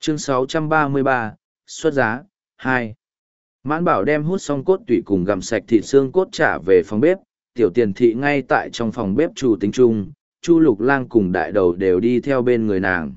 Chương 633, xuất giá, 2. Mãn Bảo đem hút xong cốt tủy cùng gặm sạch thịt xương cốt trả về phòng bếp, tiểu tiền thị ngay tại trong phòng bếp chủ tính chung, Chu Lục Lang cùng đại đầu đều đi theo bên người nàng.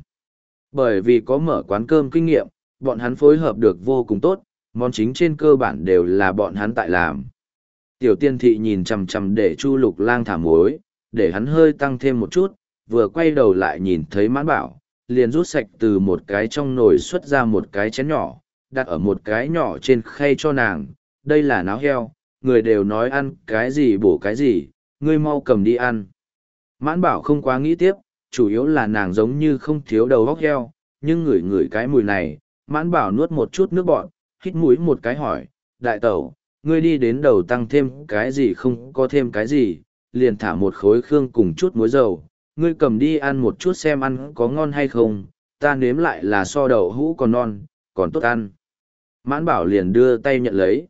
Bởi vì có mở quán cơm kinh nghiệm, bọn hắn phối hợp được vô cùng tốt, món chính trên cơ bản đều là bọn hắn tại làm. Tiểu tiền thị nhìn chằm chằm để Chu Lục Lang thả muối, để hắn hơi tăng thêm một chút, vừa quay đầu lại nhìn thấy Mãn Bảo, liền rút sạch từ một cái trong nồi xuất ra một cái chén nhỏ, đặt ở một cái nhỏ trên khay cho nàng. Đây là náo heo, người đều nói ăn cái gì bổ cái gì, ngươi mau cầm đi ăn. Mãn Bảo không quá nghĩ tiếp, chủ yếu là nàng giống như không thiếu đầu óc heo, nhưng ngửi ngửi cái mùi này, Mãn Bảo nuốt một chút nước bọt, hít mũi một cái hỏi, đại tẩu, ngươi đi đến đầu tăng thêm cái gì không có thêm cái gì, liền thả một khối khương cùng chút muối dầu, ngươi cầm đi ăn một chút xem ăn có ngon hay không, ta nếm lại là so đậu hũ còn non, còn tốt ăn. Mãn Bảo liền đưa tay nhận lấy.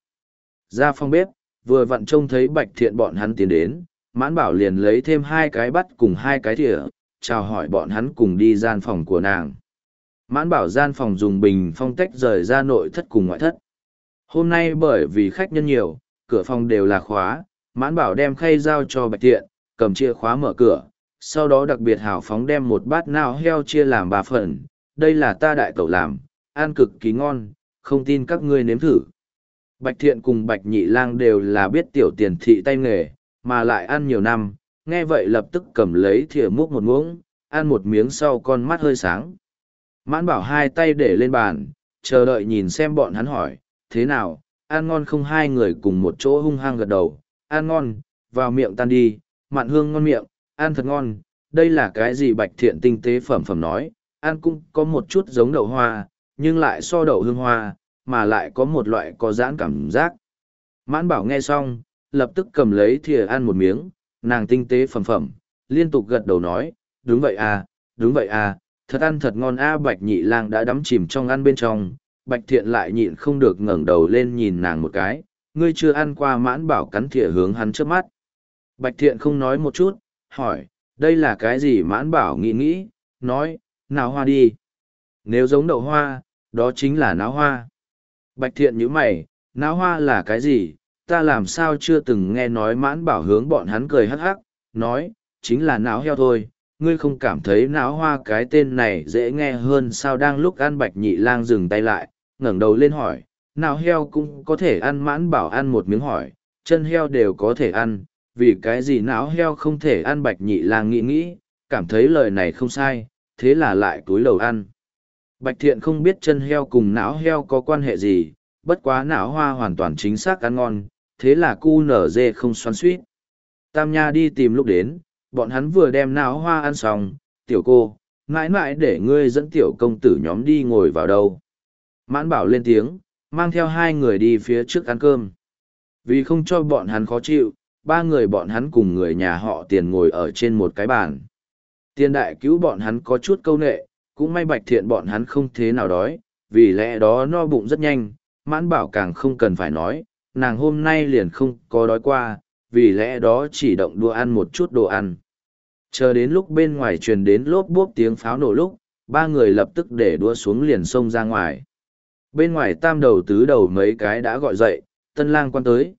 Ra phòng bếp, vừa vặn trông thấy Bạch Thiện bọn hắn tiến đến, Mãn Bảo liền lấy thêm 2 cái bát cùng 2 cái thìa, chào hỏi bọn hắn cùng đi gian phòng của nàng. Mãn Bảo gian phòng dùng bình phong tách rời ra nội thất cùng ngoại thất. Hôm nay bởi vì khách nhân nhiều, cửa phòng đều là khóa, Mãn Bảo đem khay giao cho Bạch Thiện, cầm chìa khóa mở cửa, sau đó đặc biệt hào phóng đem một bát nao heo chia làm 3 phần, đây là ta đại tẩu làm, ăn cực kỳ ngon, không tin các ngươi nếm thử. Bạch Thiện cùng Bạch Nhị Lang đều là biết tiểu tiền thị tay nghề, mà lại ăn nhiều năm, nghe vậy lập tức cầm lấy thìa múc một muỗng, ăn một miếng sau con mắt hơi sáng. Mãn Bảo 2 tay để lên bàn, chờ đợi nhìn xem bọn hắn hỏi, thế nào, ăn ngon không? 2 người cùng một chỗ hung hăng gật đầu, ăn ngon, vào miệng tan đi, mặn hương ngon miệng, ăn thật ngon, đây là cái gì? Bạch Thiện tinh tế phẩm phẩm nói, ăn cũng có một chút giống đậu hoa, nhưng lại so đậu hương hoa, mà lại có một loại có giãn cảm giác. Mãn Bảo nghe xong, lập tức cầm lấy thìa ăn một miếng, nàng tinh tế phẩm phẩm, liên tục gật đầu nói, đúng vậy à, thật ăn thật ngon a. Bạch Nhị Lang đã đắm chìm trong ăn bên trong, Bạch Thiện lại nhịn không được ngẩng đầu lên nhìn nàng một cái, ngươi chưa ăn qua? Mãn Bảo cắn thìa hướng hắn trước mắt. Bạch Thiện không nói một chút, hỏi, đây là cái gì? Mãn Bảo nghĩ, nói, náo hoa đi. Nếu giống đậu hoa, đó chính là náo hoa. Bạch Thiện nhíu mày, náo hoa là cái gì? Ta làm sao chưa từng nghe nói? Mãn Bảo hướng bọn hắn cười hắc hắc, nói, chính là náo heo thôi, ngươi không cảm thấy náo hoa cái tên này dễ nghe hơn sao? Đang lúc ăn, Bạch Nhị Lang dừng tay lại, ngẩng đầu lên hỏi, náo heo cũng có thể ăn? Mãn Bảo ăn một miếng hỏi, chân heo đều có thể ăn, vì cái gì náo heo không thể ăn? Bạch Nhị Lang nghĩ, cảm thấy lời này không sai, thế là lại cúi đầu ăn. Bạch Thiện không biết chân heo cùng não heo có quan hệ gì, bất quá não hoa hoàn toàn chính xác ăn ngon, thế là cu nở dê không xoắn suýt. Tam Nha đi tìm lúc đến, bọn hắn vừa đem não hoa ăn xong, tiểu cô, mãi mãi để ngươi dẫn tiểu công tử nhóm đi ngồi vào đâu. Mãn Bảo lên tiếng, mang theo 2 người đi phía trước ăn cơm. Vì không cho bọn hắn khó chịu, 3 người bọn hắn cùng người nhà họ Tiền ngồi ở trên một cái bàn. Tiền đại cứu bọn hắn có chút câu nệ, cũng may Bạch Thiện bọn hắn không thế nào đói, vì lẽ đó no bụng rất nhanh. Mãn Bảo càng không cần phải nói, nàng hôm nay liền không có đói qua, vì lẽ đó chỉ động đũa ăn một chút đồ ăn. Chờ đến lúc bên ngoài truyền đến lốp bốp tiếng pháo nổ lúc, 3 người lập tức để đũa xuống liền xông ra ngoài. Bên ngoài tam đầu tứ đầu mấy cái đã gọi dậy, tân lang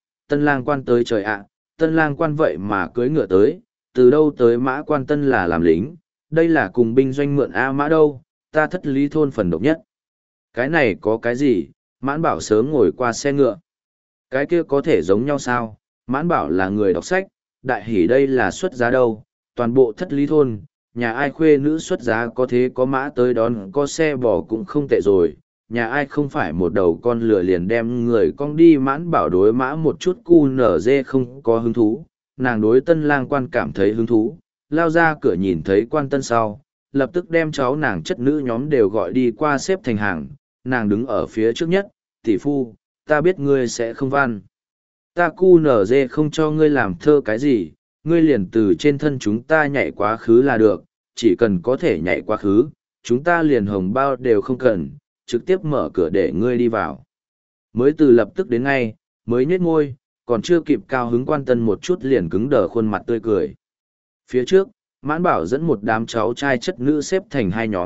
quan tới trời ạ, tân lang quan vậy mà cưỡi ngựa tới, từ đâu tới? Mã quan tân là làm lính, đây là cùng binh doanh mượn A Mã đâu, ta Thất Lý thôn phần độc nhất. Cái này có cái gì? Mãn Bảo sớm ngồi qua xe ngựa. Cái kia có thể giống nhau sao? Mãn Bảo là người đọc sách, đại hỉ đây là xuất giá đâu, toàn bộ Thất Lý thôn, nhà ai khuê nữ xuất giá có thế có mã tới đón, có xe bò cũng không tệ rồi, nhà ai không phải một đầu con lừa liền đem người con đi. Mãn Bảo đối mã một chút cu nở dê không có hứng thú, nàng đối tân lang quan cảm thấy hứng thú, lao ra cửa nhìn thấy quan tân sau, lập tức đem cháu nàng chất nữ nhóm đều gọi đi qua xếp thành hàng, nàng đứng ở phía trước nhất, tỷ phu, ta biết ngươi sẽ không văn. Ta cu nở dê không cho ngươi làm thơ cái gì, ngươi liền từ trên thân chúng ta nhảy quá khứ là được, chỉ cần có thể nhảy quá khứ, chúng ta liền hồng bao đều không cần, trực tiếp mở cửa để ngươi đi vào. Mới từ lập tức đến ngay, mới nhếch môi, còn chưa kịp cao hứng quan tân một chút liền cứng đờ khuôn mặt tươi cười. Phía trước, Mãn Bảo dẫn một đám cháu trai chất nữ xếp thành 2 nhóm,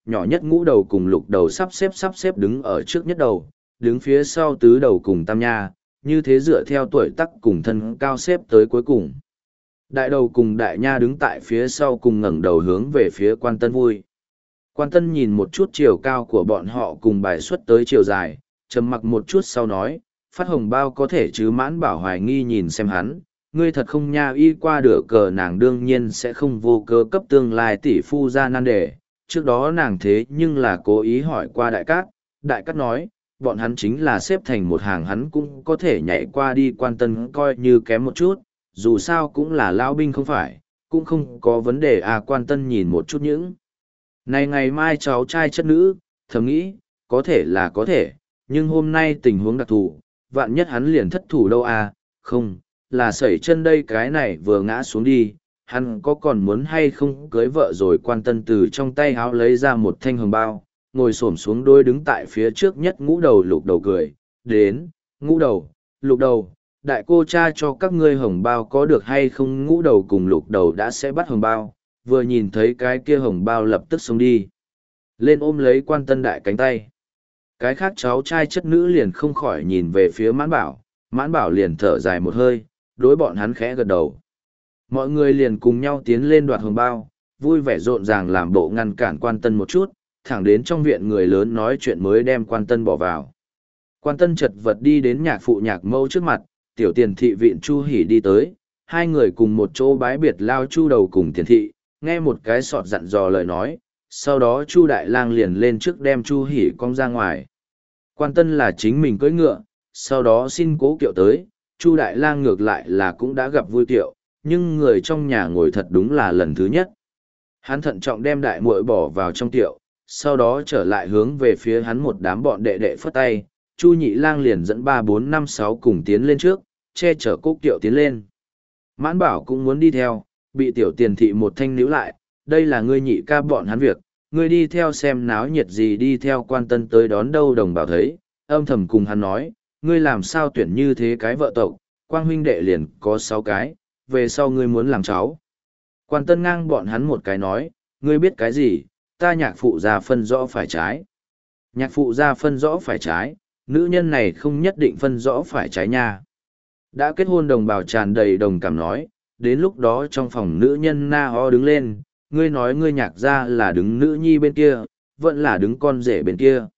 nhỏ nhất ngũ đầu cùng lục đầu sắp xếp đứng ở trước nhất đầu, đứng phía sau tứ đầu cùng tam nha, như thế dựa theo tuổi tác cùng thân cao xếp tới cuối cùng. Đại đầu cùng đại nha đứng tại phía sau cùng ngẩng đầu hướng về phía quan tân vui. Quan tân nhìn một chút chiều cao của bọn họ cùng bài xuất tới chiều dài, trầm mặc một chút sau nói, phát hồng bao có thể chứ. Mãn Bảo hoài nghi nhìn xem hắn, ngươi thật không nha. Y qua được cờ nàng đương nhiên sẽ không vô cớ cấp tương lai tỷ phu ra nan đề, trước đó nàng thế nhưng là cố ý hỏi qua đại cát nói, bọn hắn chính là xếp thành một hàng hắn cũng có thể nhảy qua đi. Quan tân coi như kém một chút, dù sao cũng là lão binh không phải, cũng không có vấn đề à. Quan tân nhìn một chút những này ngày mai cháu trai chất nữ, thầm nghĩ, có thể là có thể, nhưng hôm nay tình huống đặc thù, vạn nhất hắn liền thất thủ đâu à, không, là sẩy chân đây. Cái này vừa ngã xuống đi, hắn có còn muốn hay không cưới vợ rồi. Quan tân từ trong tay háo lấy ra một thanh hồng bao, ngồi xổm xuống đôi đứng tại phía trước nhất ngũ đầu lục đầu cười, đến, ngũ đầu, lục đầu, đại cô cha cho các ngươi hồng bao có được hay không. Ngũ đầu cùng lục đầu đã sẽ bắt hồng bao, vừa nhìn thấy cái kia hồng bao lập tức xông đi lên ôm lấy quan tân đại cánh tay. Cái khác cháu trai chất nữ liền không khỏi nhìn về phía Mãn Bảo liền thở dài một hơi, đối bọn hắn khẽ gật đầu. Mọi người liền cùng nhau tiến lên đoạt hồng bao, vui vẻ rộn ràng làm bộ ngăn cản quan tân một chút, thẳng đến trong viện người lớn nói chuyện mới đem quan tân bỏ vào. Quan tân chật vật đi đến nhạc phụ nhạc mẫu trước mặt, tiểu tiền thị viện Chu Hỉ đi tới, hai người cùng một chỗ bái biệt lao Chu đầu cùng tiền thị, nghe một cái sọt dặn dò lời nói, sau đó Chu đại lang liền lên trước đem Chu Hỉ cong ra ngoài. Quan tân là chính mình cưỡi ngựa, sau đó xin cố kiệu tới, Chu đại lang ngược lại là cũng đã gặp vui kiệu, nhưng người trong nhà ngồi thật đúng là lần thứ nhất. Hắn thận trọng đem đại muội bỏ vào trong kiệu, sau đó trở lại hướng về phía hắn một đám bọn đệ đệ phất tay, Chu nhị lang liền dẫn 3, 4, 5, 6 cùng tiến lên trước, che chở cố kiệu tiến lên. Mãn Bảo cũng muốn đi theo, bị tiểu tiền thị một thanh níu lại, đây là ngươi nhị ca bọn hắn việc, ngươi đi theo xem náo nhiệt gì. Đi theo quan tân tới đón đâu đồng bảo thấy, âm thầm cùng hắn nói, ngươi làm sao tuyển như thế cái vợ tộc, quang huynh đệ liền có 6 cái, về sau ngươi muốn làm cháu. Quan tân ngang bọn hắn một cái nói, ngươi biết cái gì, ta nhạc phụ ra phân rõ phải trái. Nhạc phụ ra phân rõ phải trái, nữ nhân này không nhất định phân rõ phải trái nha. Đã kết hôn đồng bào tràn đầy đồng cảm nói, đến lúc đó trong phòng nữ nhân na ho đứng lên, ngươi nói ngươi nhạc ra là đứng nữ nhi bên kia, vẫn là đứng con rể bên kia.